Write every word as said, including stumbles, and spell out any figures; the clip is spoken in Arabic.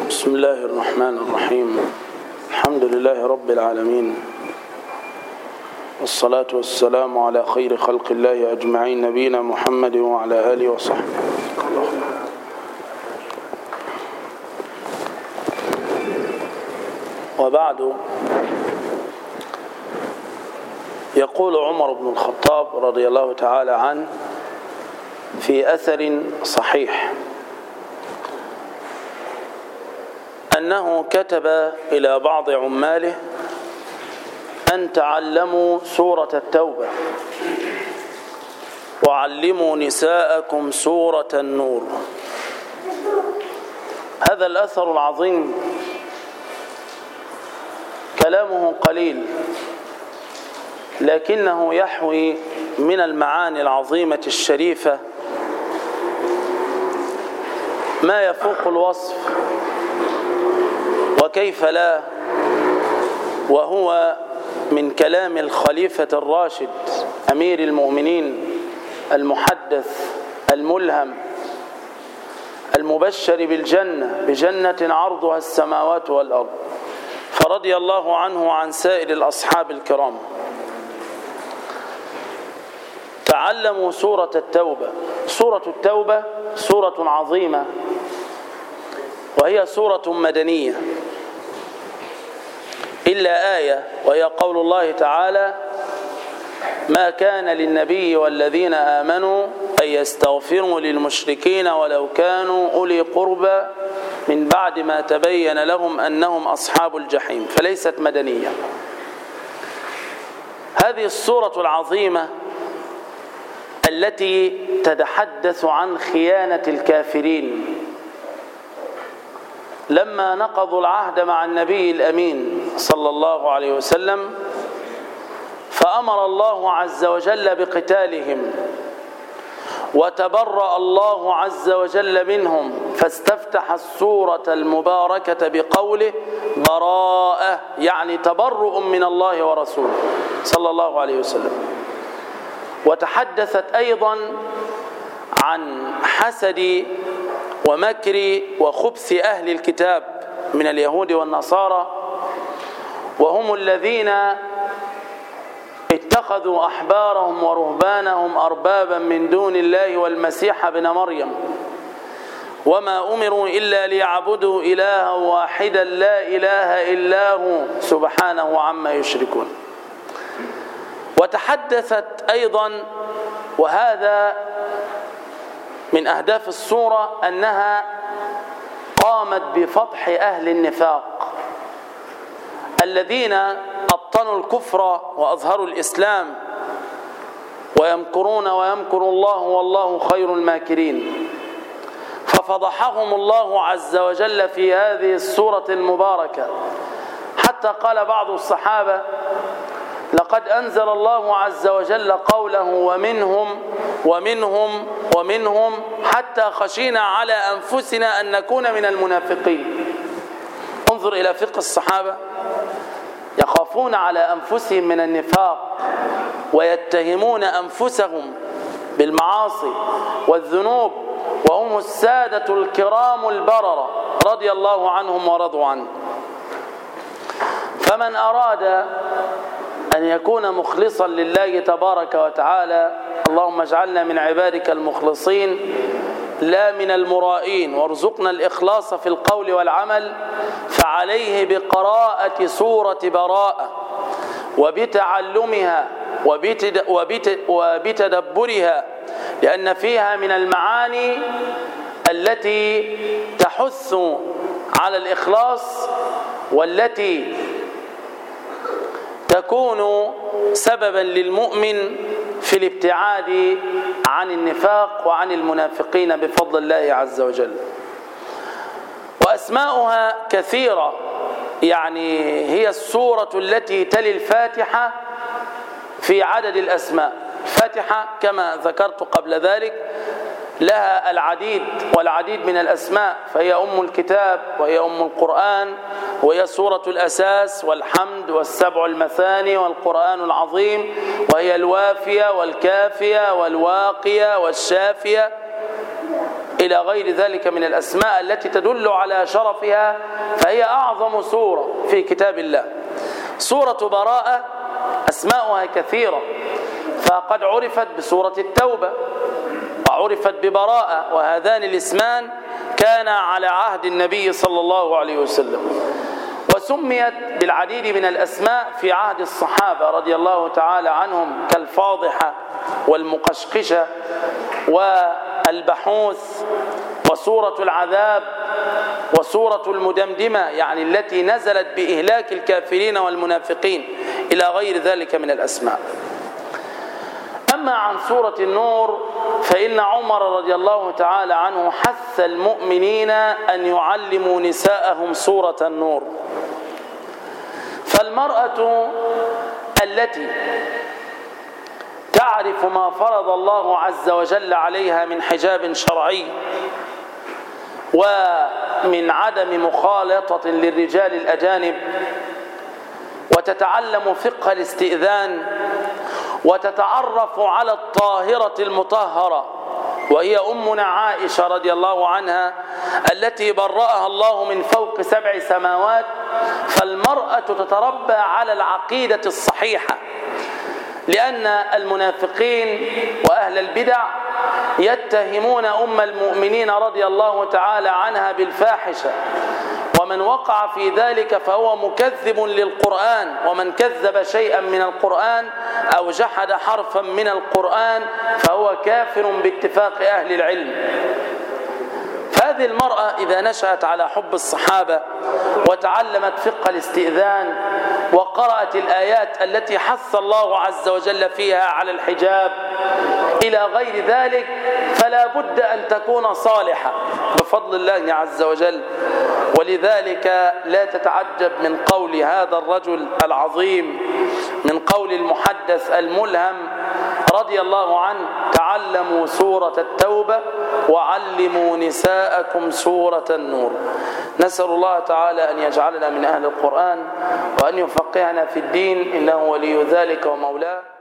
بسم الله الرحمن الرحيم. الحمد لله رب العالمين، والصلاة والسلام على خير خلق الله أجمعين، نبينا محمد وعلى آله وصحبه. وبعد، يقول عمر بن الخطاب رضي الله تعالى عنه في أثر صحيح أنه كتب إلى بعض عماله أن تعلموا سورة التوبة وعلموا نساءكم سورة النور. هذا الأثر العظيم كلامه قليل، لكنه يحوي من المعاني العظيمة الشريفة ما يفوق الوصف، وكيف لا، وهو من كلام الخليفة الراشد أمير المؤمنين المحدث الملهم المبشر بالجنة بجنة عرضها السماوات والأرض، فرضي الله عنه وعن سائر الأصحاب الكرام. تعلموا سورة التوبة. سورة التوبة سورة عظيمة، وهي سورة مدنية إلا آية، وهي قول الله تعالى: ما كان للنبي والذين آمنوا أن يستغفروا للمشركين ولو كانوا أولي قربى من بعد ما تبين لهم أنهم أصحاب الجحيم، فليست مدنية. هذه السورة العظيمة التي تتحدث عن خيانة الكافرين لما نقضوا العهد مع النبي الأمين صلى الله عليه وسلم، فأمر الله عز وجل بقتالهم، وتبرأ الله عز وجل منهم، فاستفتح السورة المباركة بقوله: براءة، يعني تبرؤ من الله ورسوله صلى الله عليه وسلم. وتحدثت أيضا عن حسد ومكر وخبث أهل الكتاب من اليهود والنصارى، وهم الذين اتخذوا أحبارهم ورهبانهم أربابا من دون الله والمسيح ابن مريم، وما أمروا إلا ليعبدوا إلها واحدا لا إله إلا هو سبحانه عما يشركون. وتحدثت أيضا، وهذا من أهداف السورة، أنها قامت بفضح أهل النفاق الذين أبطنوا الكفر وأظهروا الإسلام، ويمكرون ويمكر الله والله خير الماكرين. ففضحهم الله عز وجل في هذه السورة المباركة، حتى قال بعض الصحابة: لقد أنزل الله عز وجل قوله ومنهم ومنهم ومنهم حتى خشينا على أنفسنا أن نكون من المنافقين. انظر إلى فقه الصحابة، يخافون على أنفسهم من النفاق، ويتهمون أنفسهم بالمعاصي والذنوب، وهم السادة الكرام البررة رضي الله عنهم ورضوا عنه. فمن أراد أن يكون مخلصا لله تبارك وتعالى، اللهم اجعلنا من عبادك المخلصين لا من المرائين، وارزقنا الإخلاص في القول والعمل، فعليه بقراءة سورة براءة وبتعلمها وبتدبرها، لأن فيها من المعاني التي تحث على الإخلاص، والتي تكون سببا للمؤمن في الابتعاد عن النفاق وعن المنافقين بفضل الله عز وجل. وأسماؤها كثيرة، يعني هي السورة التي تلي الفاتحة في عدد الأسماء. الفاتحة كما ذكرت قبل ذلك لها العديد والعديد من الأسماء، فهي أم الكتاب، وهي أم القرآن، وهي سورة الأساس والحمد والسبع المثاني والقرآن العظيم، وهي الوافية والكافية والواقية والشافية إلى غير ذلك من الأسماء التي تدل على شرفها، فهي أعظم سورة في كتاب الله. سورة براءة أسماؤها كثيرة، فقد عرفت بسورة التوبة وعرفت ببراءة، وهذان الاسمان كان على عهد النبي صلى الله عليه وسلم. وسميت بالعديد من الأسماء في عهد الصحابة رضي الله تعالى عنهم، كالفاضحة والمقشقشة والبحوث وسورة العذاب وسورة المدمدمة، يعني التي نزلت بإهلاك الكافرين والمنافقين، إلى غير ذلك من الأسماء. أما عن سورة النور فإن عمر رضي الله تعالى عنه حث المؤمنين أن يعلموا نساءهم سورة النور. فالمرأة التي تعرف ما فرض الله عز وجل عليها من حجاب شرعي ومن عدم مخالطة للرجال الأجانب، وتتعلم فقه الاستئذان، وتتعرف على الطاهرة المطهرة وهي أمنا عائشة رضي الله عنها التي برأها الله من فوق سبع سماوات، فالمرأة تتربى على العقيدة الصحيحة، لأن المنافقين وأهل البدع يتهمون أم المؤمنين رضي الله تعالى عنها بالفاحشة، ومن وقع في ذلك فهو مكذب للقرآن، ومن كذب شيئا من القرآن أو جحد حرفا من القرآن فهو كافر باتفاق أهل العلم. فهذه المرأة إذا نشأت على حب الصحابة وتعلمت فقه الاستئذان وقرأت الآيات التي حث الله عز وجل فيها على الحجاب إلى غير ذلك، فلا بد أن تكون صالحة بفضل الله عز وجل. ولذلك لا تتعجب من قول هذا الرجل العظيم، من قول المحدث الملهم رضي الله عنه: تعلموا سورة التوبة وعلموا نساءكم سورة النور. نسأل الله تعالى أن يجعلنا من أهل القرآن وأن يفقهنا في الدين، إنه ولي ذلك ومولاه.